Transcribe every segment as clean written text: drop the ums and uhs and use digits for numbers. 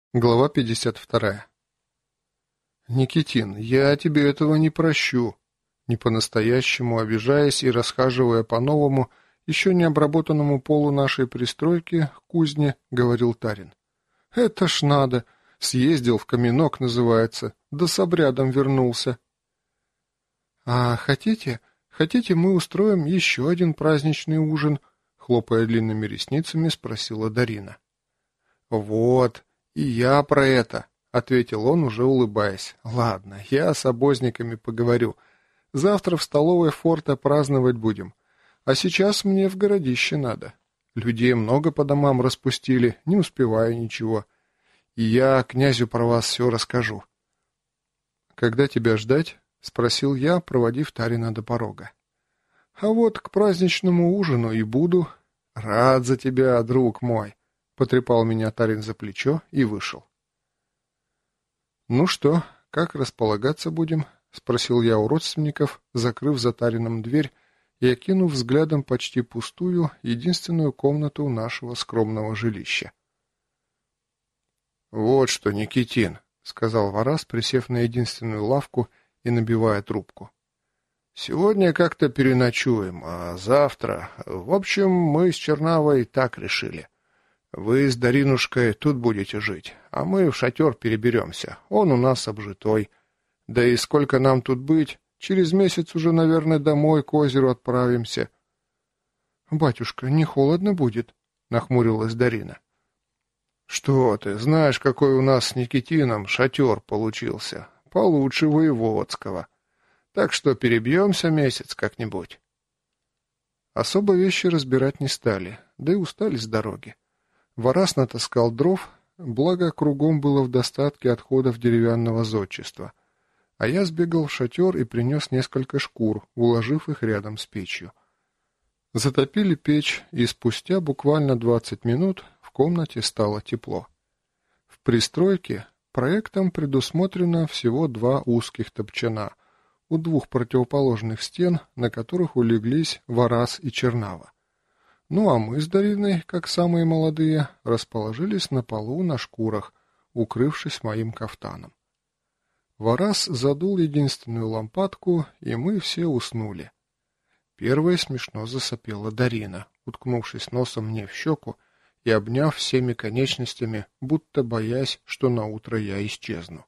Глава 52. «Никитин, я тебе этого не прощу», не по-настоящему обижаясь и расхаживая по новому, еще не обработанному полу нашей пристройки, кузне, говорил Тарин. «Это ж надо! Съездил в Каменок, называется, да с обрядом вернулся». «А хотите, мы устроим еще один праздничный ужин?» хлопая длинными ресницами, спросила Дарина. «Вот, и я про это», — ответил он, уже улыбаясь. «Ладно, я с обозниками поговорю. Завтра в столовой форта праздновать будем. А сейчас мне в городище надо. Людей много по домам распустили, не успеваю ничего. И я князю про вас все расскажу». «Когда тебя ждать?» — спросил я, проводив Тарина до порога. «А вот к праздничному ужину и буду. Рад за тебя, друг мой». Потрепал меня Тарин за плечо и вышел. «Ну что, как располагаться будем?» — спросил я у родственников, закрыв за Тарином дверь и окинув взглядом почти пустую, единственную комнату нашего скромного жилища. «Вот что, Никитин», — сказал Варас, присев на единственную лавку и набивая трубку. «Сегодня как-то переночуем, а завтра... В общем, мы с Чернавой так решили. Вы с Даринушкой тут будете жить, а мы в шатер переберемся. Он у нас обжитой. Да и сколько нам тут быть, через месяц уже, наверное, домой к озеру отправимся». «Батюшка, не холодно будет?» — нахмурилась Дарина. «Что ты, знаешь, какой у нас с Никитином шатер получился. Получше воеводского. Так что перебьемся месяц как-нибудь». Особо вещи разбирать не стали, да и устали с дороги. Варас натаскал дров, благо кругом было в достатке отходов деревянного зодчества, а я сбегал в шатер и принес несколько шкур, уложив их рядом с печью. Затопили печь, и спустя буквально 20 минут в комнате стало тепло. В пристройке проектом предусмотрено всего 2 узких топчана у 2 противоположных стен, на которых улеглись Варас и Чернава. Ну а мы с Дариной, как самые молодые, расположились на полу на шкурах, укрывшись моим кафтаном. Варас задул единственную лампадку, и мы все уснули. Первой смешно засопела Дарина, уткнувшись носом мне в щеку и обняв всеми конечностями, будто боясь, что наутро я исчезну.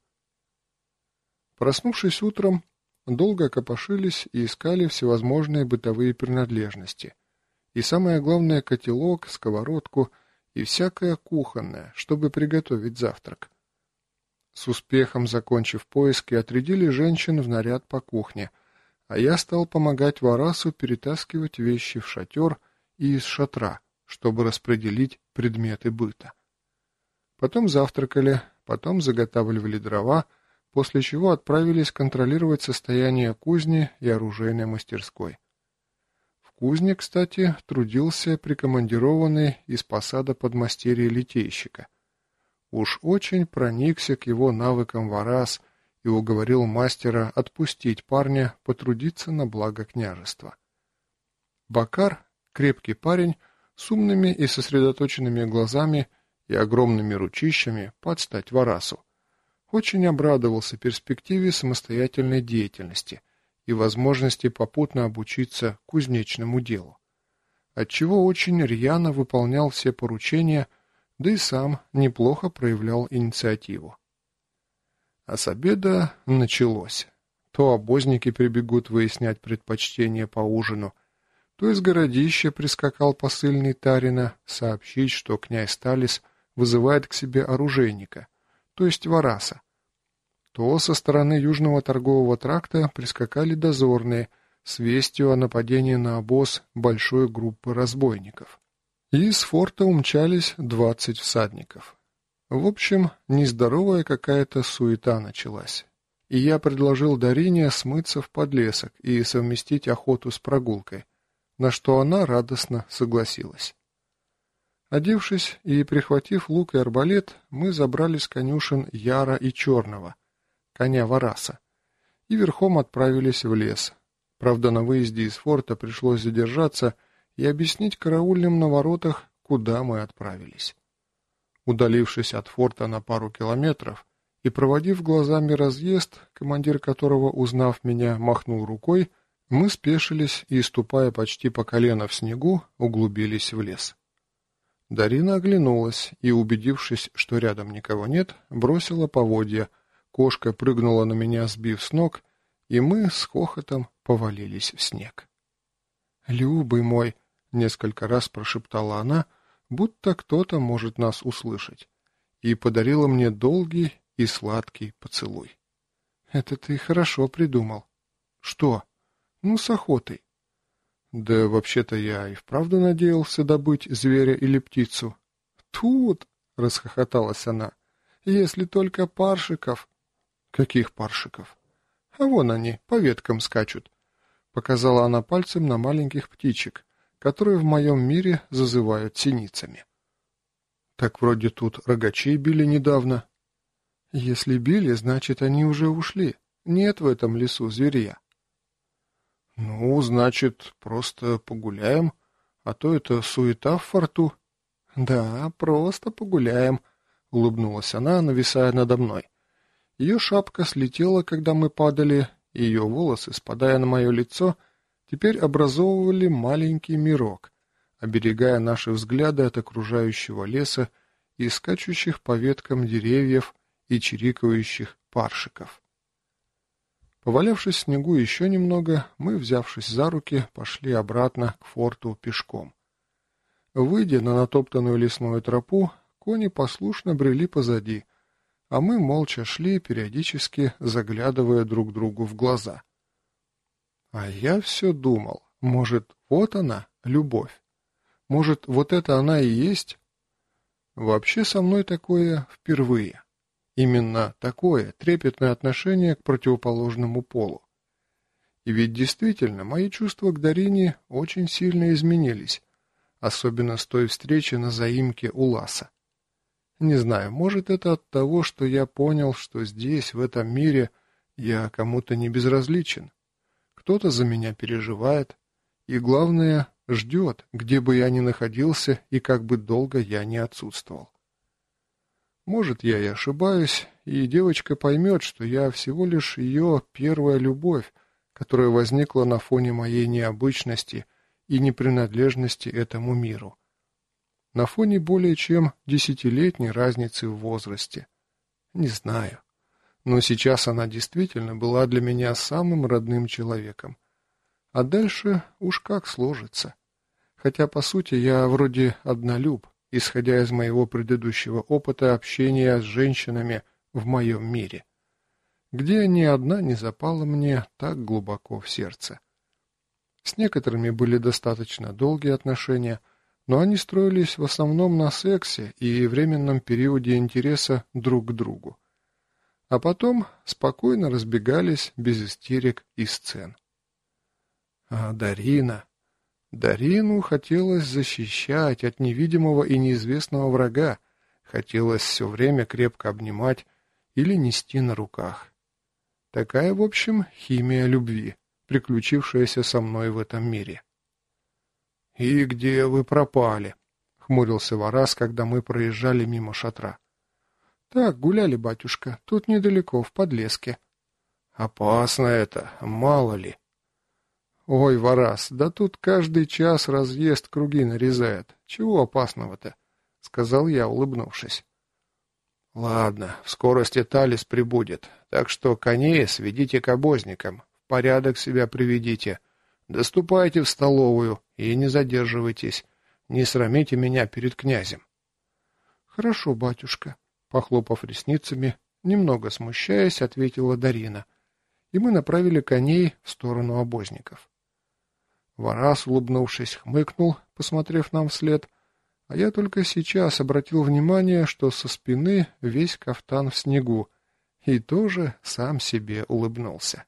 Проснувшись утром, долго копошились и искали всевозможные бытовые принадлежности. И самое главное — котелок, сковородку и всякое кухонное, чтобы приготовить завтрак. С успехом закончив поиски, отрядили женщин в наряд по кухне, а я стал помогать Варасу перетаскивать вещи в шатер и из шатра, чтобы распределить предметы быта. Потом завтракали, потом заготавливали дрова, после чего отправились контролировать состояние кузни и оружейной мастерской. В кузне, кстати, трудился прикомандированный из посада подмастерья литейщика. Уж очень проникся к его навыкам Варас и уговорил мастера отпустить парня потрудиться на благо княжества. Бакар, крепкий парень, с умными и сосредоточенными глазами и огромными ручищами под стать Варасу, очень обрадовался перспективе самостоятельной деятельности и возможности попутно обучиться кузнечному делу, отчего очень рьяно выполнял все поручения, да и сам неплохо проявлял инициативу. А с обеда началось. То обозники прибегут выяснять предпочтение по ужину, то из городища прискакал посыльный Тарина сообщить, что князь Талис вызывает к себе оружейника, то есть Вараса. То со стороны Южного торгового тракта прискакали дозорные с вестью о нападении на обоз большой группы разбойников. И из форта умчались 20 всадников. В общем, нездоровая какая-то суета началась. И я предложил Дарине смыться в подлесок и совместить охоту с прогулкой, на что она радостно согласилась. Одевшись и прихватив лук и арбалет, мы забрали с конюшен Яра и Черного, коня Вараса, и верхом отправились в лес. Правда, на выезде из форта пришлось задержаться и объяснить караульным на воротах, куда мы отправились. Удалившись от форта на пару километров и проводив глазами разъезд, командир которого, узнав меня, махнул рукой, мы спешились и, ступая почти по колено в снегу, углубились в лес. Дарина оглянулась и, убедившись, что рядом никого нет, бросила поводья, кошка прыгнула на меня, сбив с ног, и мы с хохотом повалились в снег. «Любый мой!» — несколько раз прошептала она, будто кто-то может нас услышать, и подарила мне долгий и сладкий поцелуй. «Это ты хорошо придумал». «Что?» «Ну, с охотой». «Да вообще-то я и вправду надеялся добыть зверя или птицу». «Тут!» — расхохоталась она. «Если только паршиков». «Каких паршиков?» «А вон они, по веткам скачут», — показала она пальцем на маленьких птичек, которые в моем мире зазывают синицами. «Так вроде тут рогачей били недавно». «Если били, значит, они уже ушли. Нет в этом лесу зверя». «Ну, значит, просто погуляем, а то это суета в форту». «Да, просто погуляем», — улыбнулась она, нависая надо мной. Ее шапка слетела, когда мы падали, и ее волосы, спадая на мое лицо, теперь образовывали маленький мирок, оберегая наши взгляды от окружающего леса и скачущих по веткам деревьев и чирикающих паршиков. Повалявшись в снегу еще немного, мы, взявшись за руки, пошли обратно к форту пешком. Выйдя на натоптанную лесную тропу, кони послушно брели позади, а мы молча шли, периодически заглядывая друг другу в глаза. А я все думал, может, вот она, любовь? Может, вот это она и есть? Вообще со мной такое впервые. Именно такое трепетное отношение к противоположному полу. И ведь действительно, мои чувства к Дарине очень сильно изменились, особенно с той встречи на заимке у Ласа. Не знаю, может это от того, что я понял, что здесь, в этом мире, я кому-то не безразличен. Кто-то за меня переживает, и, главное, ждет, где бы я ни находился и как бы долго я ни отсутствовал. Может, я и ошибаюсь, и девочка поймет, что я всего лишь ее первая любовь, которая возникла на фоне моей необычности и непринадлежности этому миру. На фоне более чем 10-летней разницы в возрасте. Не знаю. Но сейчас она действительно была для меня самым родным человеком. А дальше уж как сложится. Хотя, по сути, я вроде однолюб, исходя из моего предыдущего опыта общения с женщинами в моем мире, где ни одна не запала мне так глубоко в сердце. С некоторыми были достаточно долгие отношения, но они строились в основном на сексе и временном периоде интереса друг к другу. А потом спокойно разбегались без истерик и сцен. А Дарина... Дарину хотелось защищать от невидимого и неизвестного врага, хотелось все время крепко обнимать или нести на руках. Такая, в общем, химия любви, приключившаяся со мной в этом мире. «И где вы пропали?» — хмурился Варас, когда мы проезжали мимо шатра. «Так, гуляли, батюшка, тут недалеко, в подлеске». «Опасно это, мало ли». «Ой, Варас, да тут каждый час разъезд круги нарезает. Чего опасного-то?» — сказал я, улыбнувшись. «Ладно, в скорости Талис прибудет, так что коней сведите к обозникам, в порядок себя приведите. Доступайте в столовую и не задерживайтесь, не срамите меня перед князем». «Хорошо, батюшка», — похлопав ресницами, немного смущаясь, ответила Дарина, и мы направили коней в сторону обозников. Варас, улыбнувшись, хмыкнул, посмотрев нам вслед, а я только сейчас обратил внимание, что со спины весь кафтан в снегу, и тоже сам себе улыбнулся.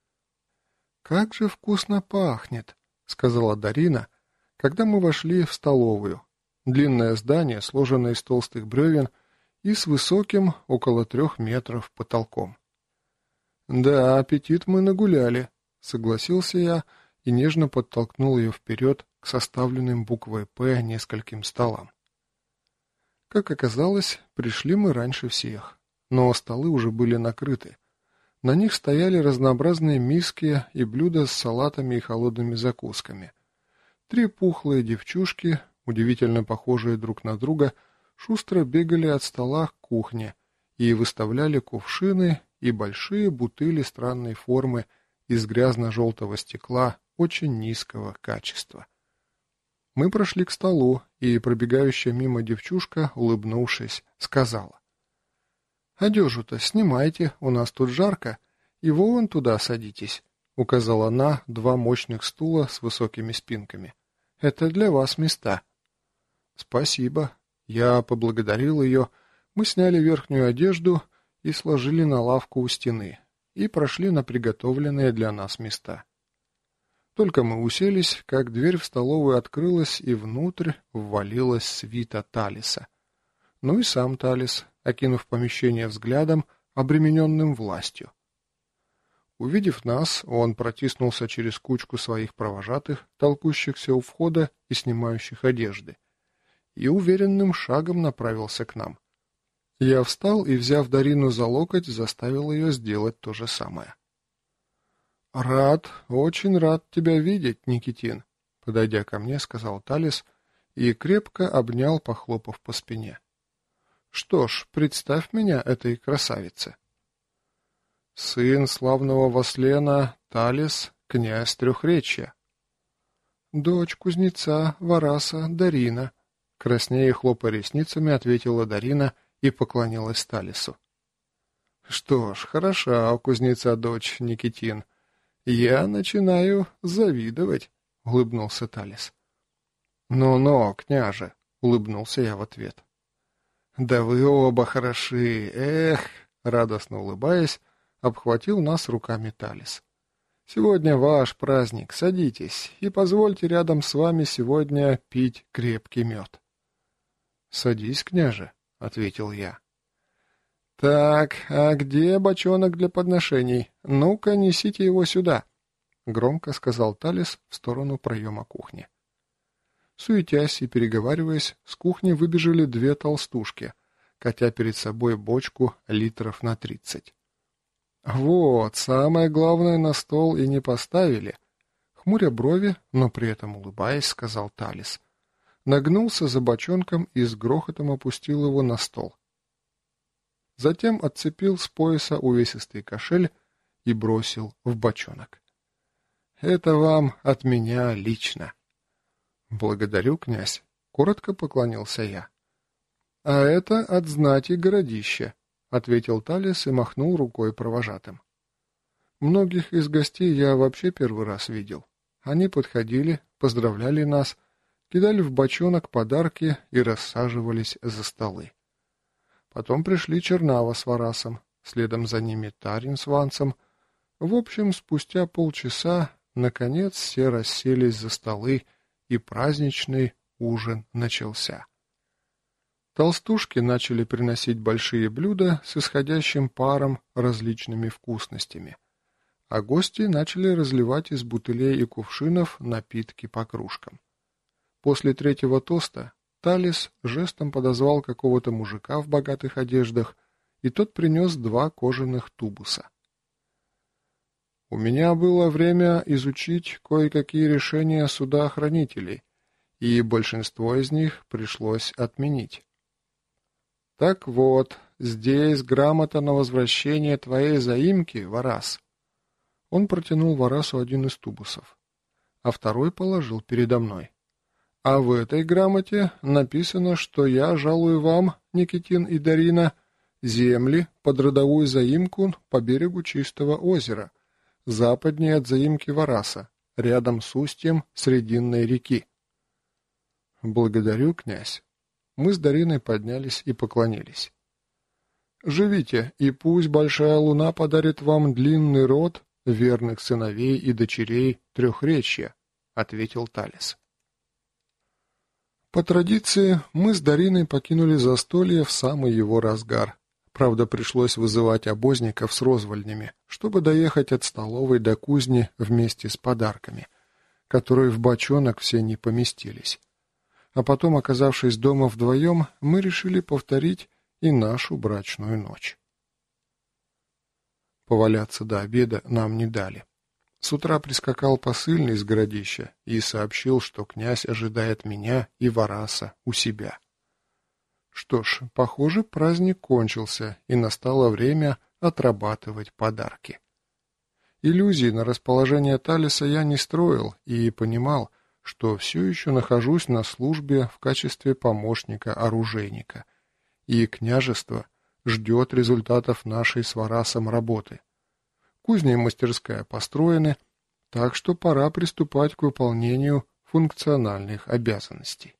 «Как же вкусно пахнет!» — сказала Дарина, когда мы вошли в столовую. Длинное здание, сложенное из толстых бревен и с высоким, около 3 метров, потолком. «Да, аппетит мы нагуляли», — согласился я и нежно подтолкнул ее вперед к составленным буквой «П» нескольким столам. Как оказалось, пришли мы раньше всех, но столы уже были накрыты. На них стояли разнообразные миски и блюда с салатами и холодными закусками. 3 пухлые девчушки, удивительно похожие друг на друга, шустро бегали от стола к кухне и выставляли кувшины и большие бутыли странной формы из грязно-желтого стекла очень низкого качества. Мы прошли к столу, и пробегающая мимо девчушка, улыбнувшись, сказала: «Одежу-то снимайте, у нас тут жарко, и вон туда садитесь», — указала она 2 мощных стула с высокими спинками. «Это для вас места». «Спасибо». Я поблагодарил ее, мы сняли верхнюю одежду и сложили на лавку у стены, и прошли на приготовленные для нас места. Только мы уселись, как дверь в столовую открылась, и внутрь ввалилась свита Талиса. Ну и сам Талис, окинув помещение взглядом, обремененным властью. Увидев нас, он протиснулся через кучку своих провожатых, толкущихся у входа и снимающих одежды, и уверенным шагом направился к нам. Я встал и, взяв Дарину за локоть, заставил ее сделать то же самое. «Рад, очень рад тебя видеть, Никитин», — подойдя ко мне, сказал Талис и крепко обнял, похлопав по спине. «Что ж, представь меня этой красавице». «Сын славного Васлена, Талис, князь Трехречья». «Дочь кузнеца Вараса, Дарина», — краснея и хлопая ресницами, ответила Дарина и поклонилась Талису. «Что ж, хороша у кузнеца дочь, Никитин. Я начинаю завидовать», — улыбнулся Талис. «Ну-ну, княже», — улыбнулся я в ответ. «Да вы оба хороши, эх!» — радостно улыбаясь, обхватил нас руками Талис. «Сегодня ваш праздник, садитесь, и позвольте рядом с вами сегодня пить крепкий мед». «Садись, княже», — ответил я. «Так, а где бочонок для подношений? Ну-ка, несите его сюда», — громко сказал Талис в сторону проема кухни. Суетясь и переговариваясь, с кухни выбежали 2 толстушки, катя перед собой бочку литров на 30. «Вот, самое главное на стол и не поставили», — хмуря брови, но при этом улыбаясь, сказал Талис. Нагнулся за бочонком и с грохотом опустил его на стол. Затем отцепил с пояса увесистый кошель и бросил в бочонок. «Это вам от меня лично». «Благодарю, князь», — коротко поклонился я. «А это от знати городища», — ответил Талис и махнул рукой провожатым. Многих из гостей я вообще первый раз видел. Они подходили, поздравляли нас, кидали в бочонок подарки и рассаживались за столы. Потом пришли Чернава с Варасом, следом за ними Тарин с Ванцем. В общем, спустя полчаса, наконец, все расселись за столы, и праздничный ужин начался. Толстушки начали приносить большие блюда с исходящим паром различными вкусностями, а гости начали разливать из бутылей и кувшинов напитки по кружкам. После 3-го тоста Талис жестом подозвал какого-то мужика в богатых одеждах, и тот принес 2 кожаных тубуса. У меня было время изучить кое-какие решения судоохранителей, и большинство из них пришлось отменить. Так вот, здесь грамота на возвращение твоей заимки, Варас. Он протянул Варасу один из тубусов, а второй положил передо мной. А в этой грамоте написано, что я жалую вам, Никитин и Дарина, земли под родовую заимку по берегу Чистого озера, западнее от заимки Вараса, рядом с устьем Срединной реки. Благодарю, князь. Мы с Дариной поднялись и поклонились. Живите, и пусть большая луна подарит вам длинный род верных сыновей и дочерей Трехречья, ответил Талис. По традиции, мы с Дариной покинули застолье в самый его разгар. Правда, пришлось вызывать обозников с розвольнями, чтобы доехать от столовой до кузни вместе с подарками, которые в бочонок все не поместились. а потом, оказавшись дома вдвоем, мы решили повторить и нашу брачную ночь. Поваляться до обеда нам не дали. С утра прискакал посыльный из городища и сообщил, что князь ожидает меня и Вараса у себя. Что ж, похоже, праздник кончился, и настало время отрабатывать подарки. Иллюзий на расположение Талиса я не строил и понимал, что все еще нахожусь на службе в качестве помощника-оружейника, и княжество ждет результатов нашей с Варасом работы. Кузня и мастерская построены, так что пора приступать к выполнению функциональных обязанностей.